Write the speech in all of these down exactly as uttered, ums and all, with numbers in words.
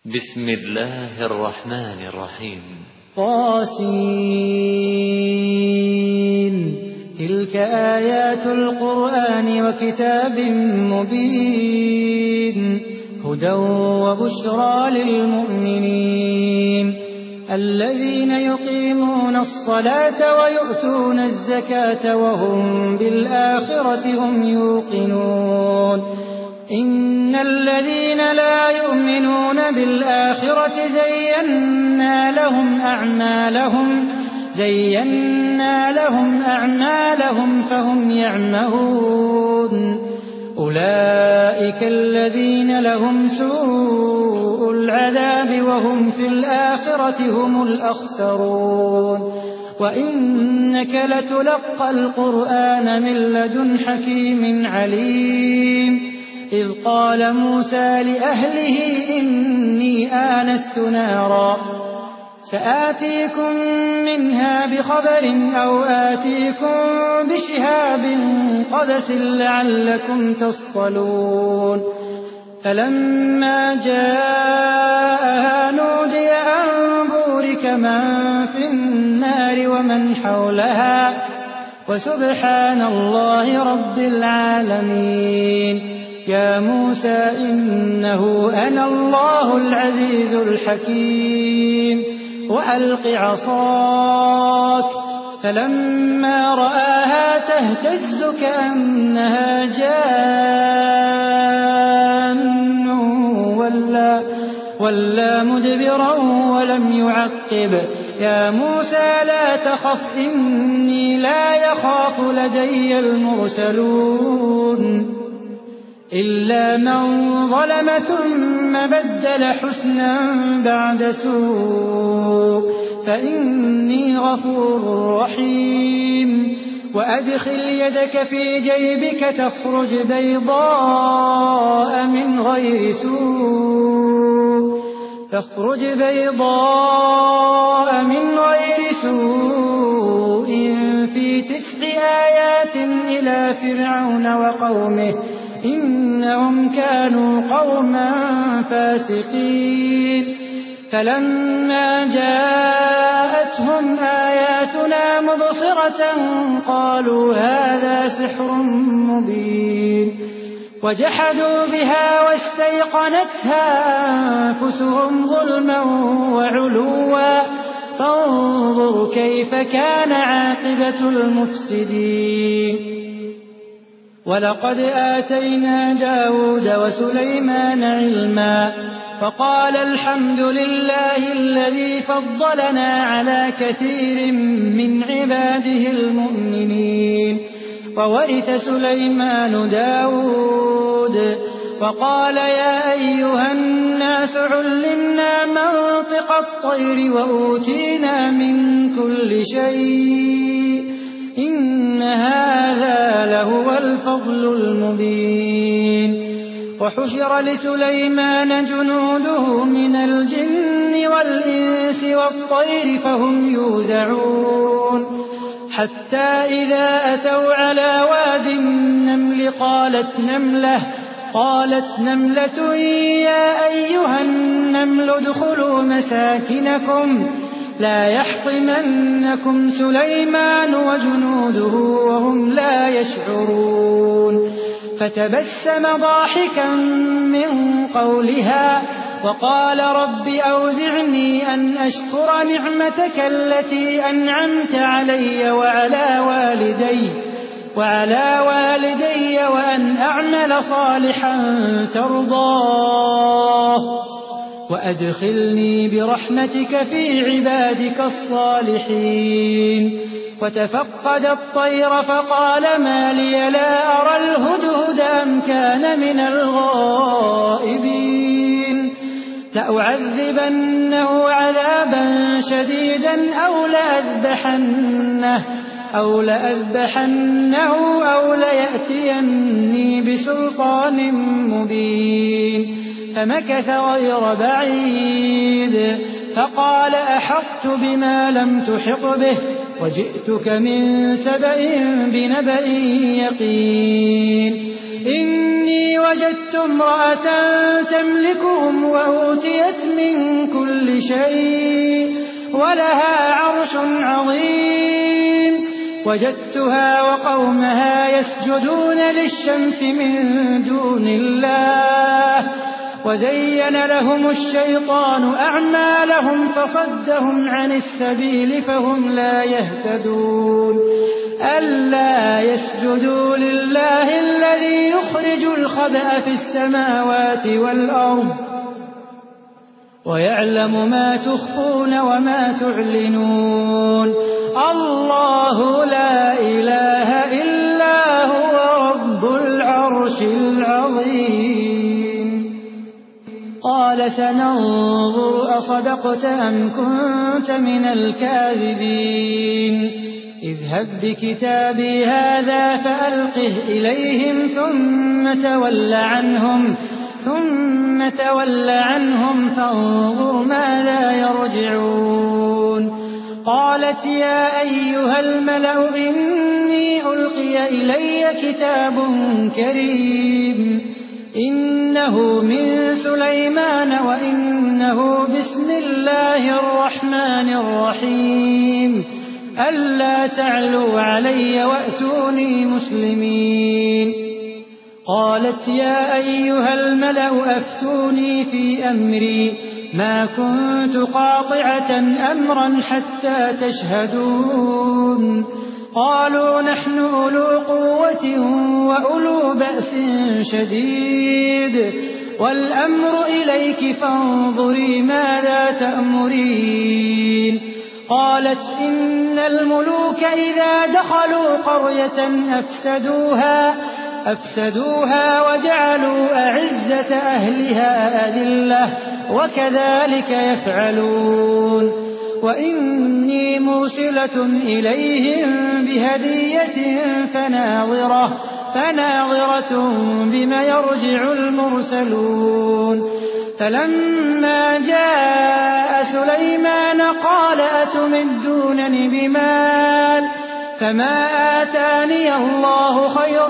بسم الله الرحمن الرحيم. طاسين. تلك آيات القرآن وكتاب مبين هدى وبشرى للمؤمنين الذين يقيمون الصلاة ويؤتون الزكاة وهم بالآخرة هم يوقنون إن الذين لا يؤمنون بالآخرة زينا لهم أعمالهم زينا لهم أعمالهم فهم يعمهون أولئك الذين لهم سوء العذاب وهم في الآخرة هم الأخسرون وإنك لتلقى القرآن من لدن حكيم عليم إذ قال موسى لأهله إني آنست نارا سآتيكم منها بخبر أو آتيكم بشهاب قبس لعلكم تصطلون فلما جاءها نودي أن بورك من في النار ومن حولها وسبحان الله رب العالمين يا موسى إنه أنا الله العزيز الحكيم وألق عصاك فلما رآها تهتز كأنها جان ولا, ولا مدبرا ولم يعقب يا موسى لا تخف إني لا يخاف لدي المرسلون إلا من ظلم ثم بدل حسنا بعد سوء فإني غفور رحيم وأدخل يدك في جيبك تخرج بيضاء من غير سوء تخرج بيضاء من غير سوء في تسع آيات إلى فرعون وقومه إنهم كانوا قوما فاسقين فلما جاءتهم آياتنا مبصرة قالوا هذا سحر مبين وجحدوا بها واستيقنتها أنفسهم ظلما وعلوا فانظر كيف كان عاقبة المفسدين ولقد آتينا داود وسليمان علما فقال الحمد لله الذي فضلنا على كثير من عباده المؤمنين وورث سليمان داود وقال يا أيها الناس علمنا منطق الطير وأوتينا من كل شيء إن هذا لهو الفضل المبين وحشر لسليمان جنوده من الجن والإنس والطير فهم يوزعون حتى إذا أتوا على واد النمل قالت نملة قالت نملة يا أيها النمل ادخلوا مساكنكم لا يحطمنكم سليمان وجنوده وهم لا يشعرون فتبسم ضاحكا من قولها وقال رب أوزعني أن أشكر نعمتك التي أنعمت علي وعلى والدي وعلى والدي وأن أعمل صالحا ترضاه وأدخلني برحمتك في عبادك الصالحين وتفقد الطير فقال ما لي لا أرى الهدهد أم كان من الغائبين لأعذبنه عذابا شديدا أو لأذبحنه أو لأذبحنه أو ليأتيني بسلطان مبين فمكث غير بعيد فقال أحطت بما لم تحط به وجئتك من سبأ بنبأ يقين إني وجدت امرأة تملكهم وأوتيت شيء ولها عرش عظيم وجدتها وقومها يسجدون للشمس من دون الله وزين لهم الشيطان أعمالهم فصدهم عن السبيل فهم لا يهتدون ألا يسجدوا لله الذي يخرج الخبأ في السماوات والأرض ويعلم ما تخفون وما تعلنون الله لا إله إلا هو رب العرش العظيم قال سننظر أصدقت أم كنت من الكاذبين اذهب بكتابي هذا فألقه إليهم ثم تول عنهم ثم تول عنهم فانظر ماذا يرجعون قالت يا أيها الملأ إني ألقي إلي كتاب كريم إنه من سليمان وإنه بسم الله الرحمن الرحيم ألا تعلوا علي وأتوني مسلمين قالت يا أيها الملأ أفتوني في أمري ما كنت قاطعة أمرا حتى تشهدون قالوا نحن أولو قوة وأولو بأس شديد والأمر إليك فانظري ماذا تأمرين قالت إن الملوك إذا دخلوا قرية أفسدوها أفسدوها وجعلوا أعزة أهلها أذلة وكذلك يفعلون وإني مرسلة إليهم بهدية فناظرة فناظرة بما يرجع المرسلون فلما جاء سليمان قال أتمدونني بمال فما آتاني الله خير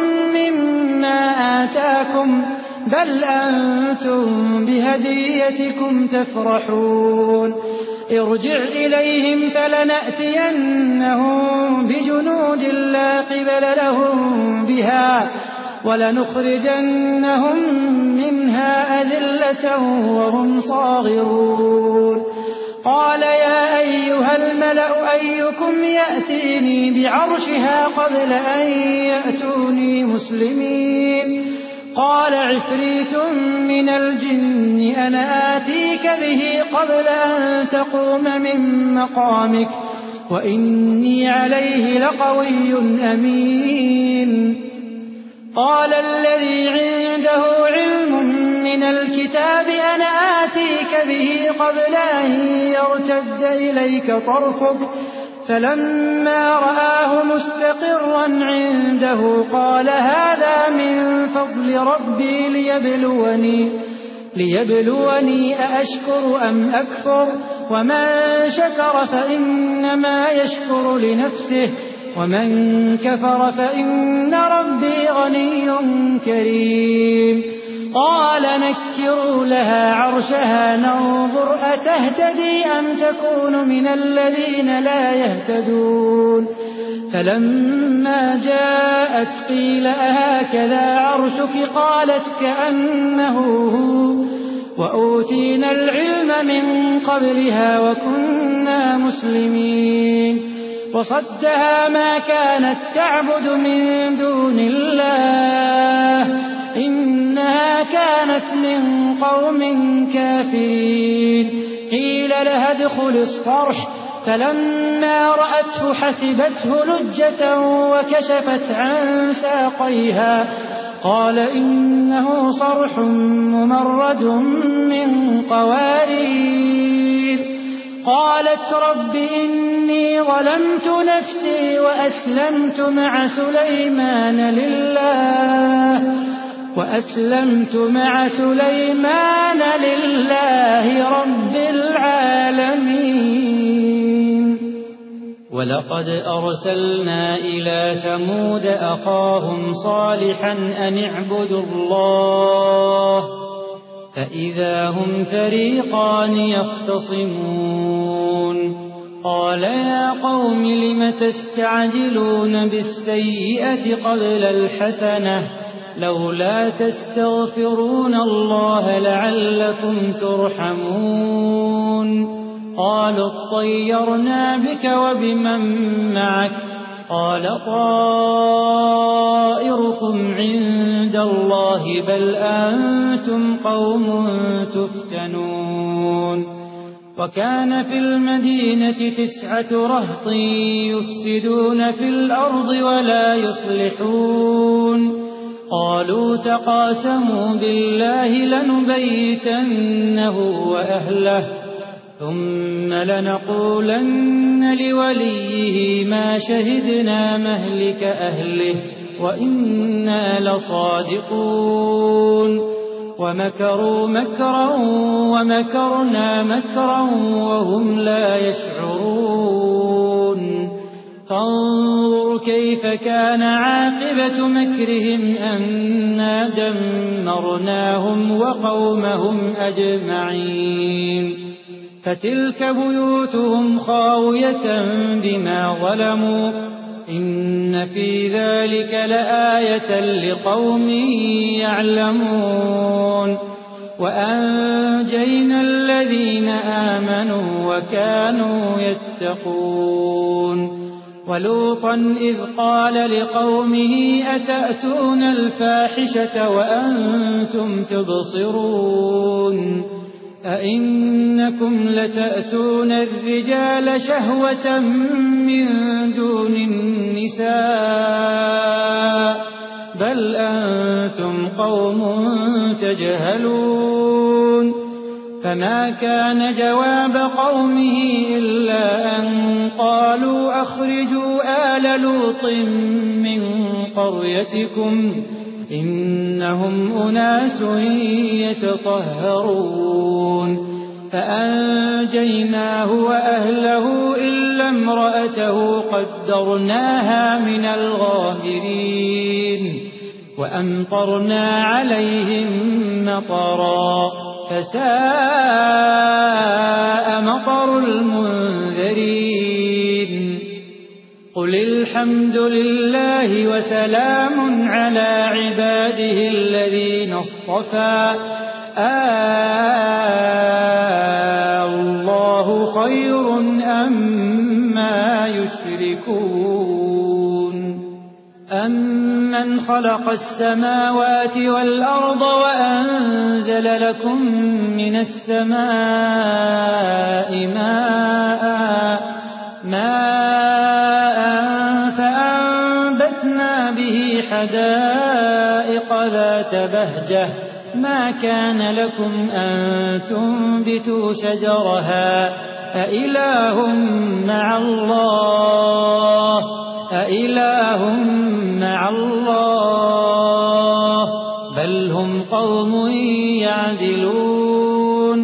مما آتاكم بل أنتم بهديتكم تفرحون ارجع إليهم فلنأتينهم بجنود لا قبل لهم بها ولنخرجنهم منها أذلة وهم صاغرون قال يا أيها الملأ أيكم يأتيني بعرشها قبل أن يأتوني مسلمين قال عفريت من الجن أنا آتيك به قبل أن تقوم من مقامك وإني عليه لقوي أمين قال الذي عنده علم من الكتاب أنا آتيك به قبل أن يرتد إليك طرفك فلما رآه مستقرا عنده قال هذا من فضل ربي ليبلوني ليبلوني أأشكر أم أكفر ومن شكر فإنما يشكر لنفسه ومن كفر فإن ربي غني كريم قال نكروا لها عرشها ننظر أتهتدي أم تكون من الذين لا يهتدون فلما جاءت قيل أهكذا عرشك قالت كأنه هو وأوتينا العلم من قبلها وكنا مسلمين وصدها ما كانت تعبد من دون الله إنها كانت من قوم كافرين قيل لها ادخل الصرح فلما رأته حسبته لجة وكشفت عن ساقيها قال إنه صرح ممرد من قوارير قالت رب إني ظلمت نفسي وأسلمت مع سليمان لله وأسلمت مع سليمان لله رب العالمين ولقد أرسلنا إلى ثمود أخاهم صالحا أن اعبدوا الله فإذا هم فريقان يختصمون قال يا قوم لم تستعجلون بالسيئة قبل الحسنة لولا تستغفرون الله لعلكم ترحمون قالوا اطيرنا بك وبمن معك قال طائركم عند الله بل أنتم قوم تفتنون وكان في المدينة تسعة رهط يفسدون في الأرض ولا يصلحون قالوا تقاسموا بالله لنبيتنه وأهله ثم لنقولن لوليه ما شهدنا مهلك أهله وإنا لصادقون ومكروا مكرا ومكرنا مكرا وهم لا يشعرون فانظر كيف كان عاقبة مكرهم أنا دمرناهم وقومهم أجمعين فتلك بيوتهم خاوية بما ظلموا إن في ذلك لآية لقوم يعلمون وأنجينا الذين آمنوا وكانوا يتقون ولوطا إذ قال لقومه أتأتون الفاحشة وأنتم تبصرون أئنكم لتأتون الرجال شهوة من دون النساء بل أنتم قوم تجهلون فما كان جواب قومه إلا أن قالوا أخرجوا آل لوط من قريتكم إنهم أناس يتطهرون فأنجيناه وأهله إلا امرأته قدرناها من الغابرين وأمطرنا عليهم مطرا فساء مطر المنذرين قل الحمد لله وسلام على عباده الذين اصطفى الله خير أما يشركون أمن خلق السماوات والأرض وأنزل لكم من السماء ماء ماء فأنبتنا به حدائق ذات بهجة ما كان لكم أن تنبتوا شجرها أإله مع الله أإله مع الله بل هم قوم يعدلون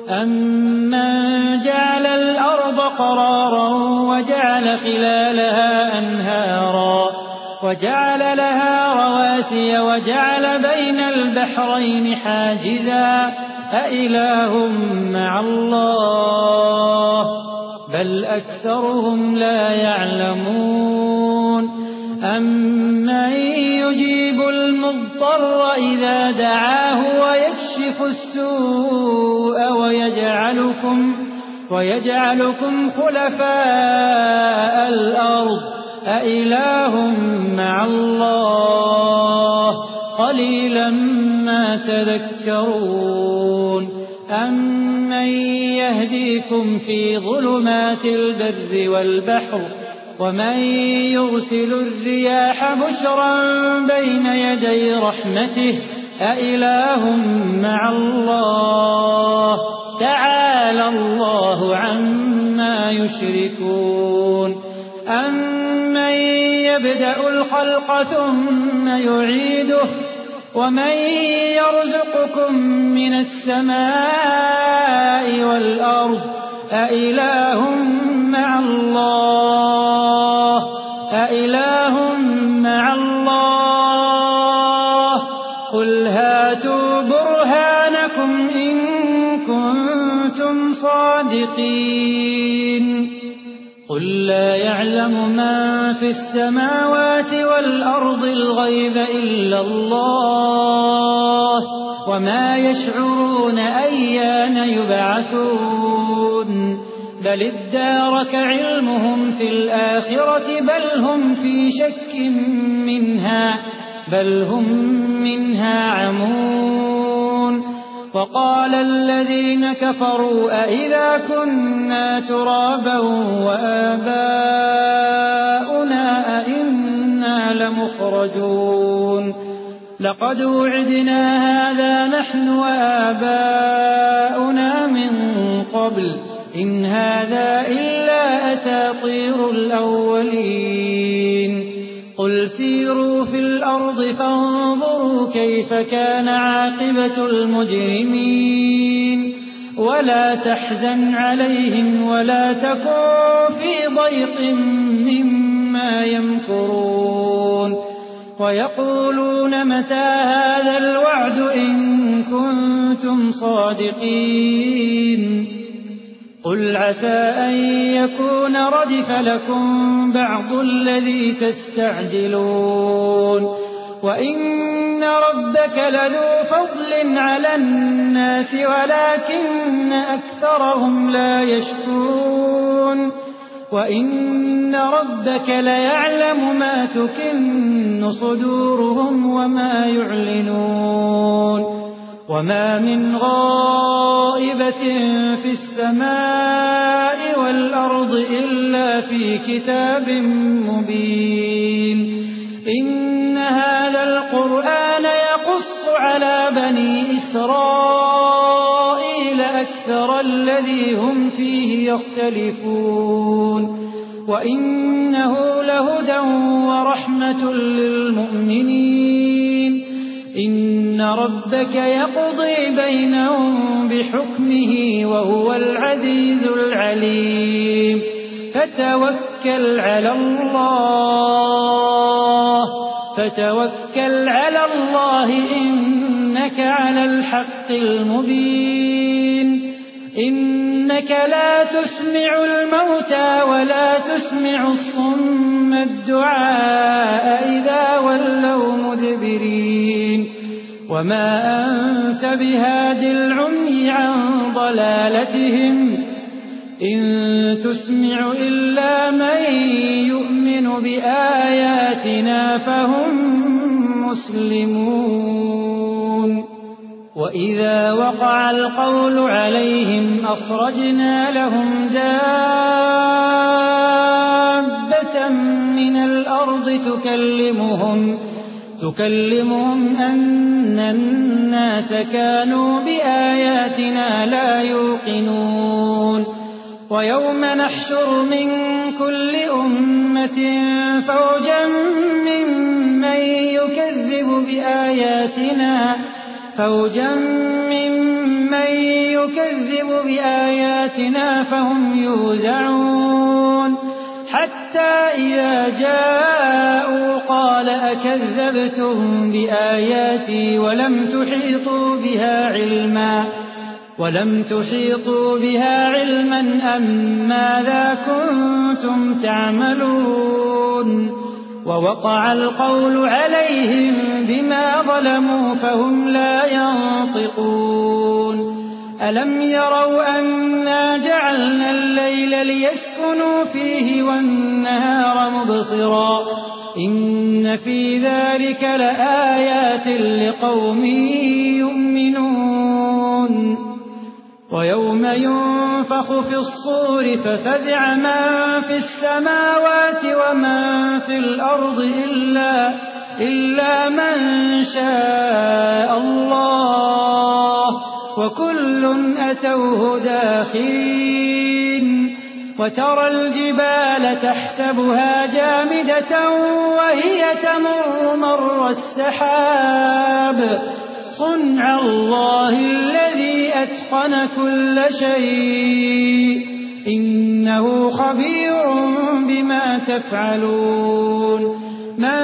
أمن جعل الأرض قرارا وجعل خلالها أنهارا وجعل لها رواسي وجعل بين البحرين حاجزا أإله مع الله بل أكثرهم لا يعلمون أمن يجيب المضطر إذا دعاه ويكشف السوء ويجعلكم ويجعلكم خلفاء الأرض أإله مع الله قليلا ما تذكرون أمن يهديكم في ظلمات البر والبحر ومن يرسل الرياح بشرا بين يدي رحمته أإله مع الله تعالى الله عما يشركون أمن يبدأ الخلق ثم يعيده ومن يرزقكم من السماء والأرض أإله مع الله أإله مع الله قل هاتوا برهانكم كنتم صادقين قل لا يعلم من في السماوات والأرض الغيب إلا الله وما يشعرون أيان يبعثون بل ادارك علمهم في الآخرة بل هم في شك منها بل هم منها عمون وقال الذين كفروا أئذا كنا ترابا وآباؤنا أئنا لمخرجون لقد وعدنا هذا نحن وآباؤنا من قبل إن هذا إلا أساطير الأولين قل سيروا في الأرض فانظروا كيف كان عاقبة المجرمين ولا تحزن عليهم ولا تكن في ضيق مما يمكرون ويقولون متى هذا الوعد إن كنتم صادقين قل عسى أن يكون ردف لكم بعض الذي تستعجلون وإن ربك لذو فضل على الناس ولكن أكثرهم لا يشكرون وإن ربك ليعلم ما تكن صدورهم وما يعلنون وما من غائبة في السماء والأرض إلا في كتاب مبين إن هذا القرآن يقص على بني إسرائيل أكثر الذي هم فيه يختلفون وإنه لهدى ورحمة للمؤمنين إن ربك يقضي بينهم بحكمه وهو العزيز العليم فتوكل على الله فتوكل على الله إنك على الحق المبين إنك لا تسمع الموتى ولا تسمع الصم الدعاء إذا ولوا مدبرين وما أنت بهاد العمي عن ضلالتهم إن تسمع إلا من يؤمن بآياتنا فهم مسلمون وإذا وقع القول عليهم أخرجنا لهم دابة من الأرض تكلمهم تكلمهم أن الناس كانوا بآياتنا لا يوقنون ويوم نحشر من كل أمة فوجا ممن يكذب بآياتنا فوجا ممن يكذب بآياتنا فهم يوزعون حتى إذا جاءوا قال أكذبتم بآياتي ولم تحيطوا بها علما ولم تحيطوا بها علما أم ماذا كنتم تعملون ووقع القول عليهم بما ظلموا فهم لا ينطقون ألم يروا أنا جعلنا الليل ليسكنوا فيه والنهار مبصرا إن في ذلك لآيات لقوم يؤمنون ويوم ينفخ في الصور ففزع من في السماوات ومن في الأرض إلا, إلا من شاء الله وكل أتوه داخرين وترى الجبال تحسبها جامدة وهي تمر مر السحاب صنع الله الذي أتقن كل شيء إنه خبير بما تفعلون من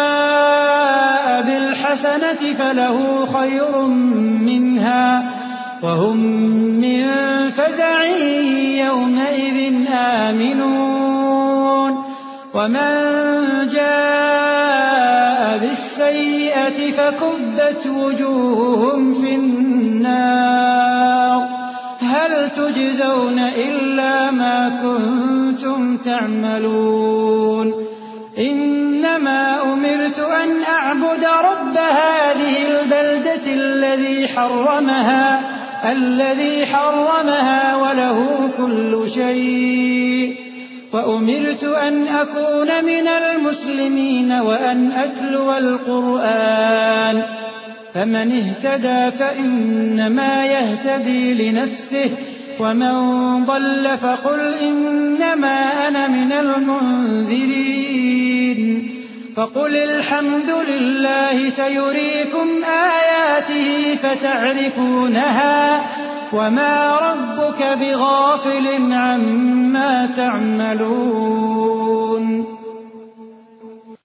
جاء بالحسنة فله خير منها وهم من فزع يومئذ آمنون ومن جاء بالسيئة فكبت وجوههم في النار هل تجزون إلا ما كنتم تعملون إنما أمرت أن أعبد رب هذه البلدة الذي حرمها الذي حرمها وله كل شيء وأمرت أن أكون من المسلمين وأن أتلو القرآن فمن اهتدى فإنما يهتدي لنفسه ومن ضل فقل إنما أنا من المنذرين فقل الحمد لله سيريكم آياته فتعرفونها وما ربك بغافل عما تعملون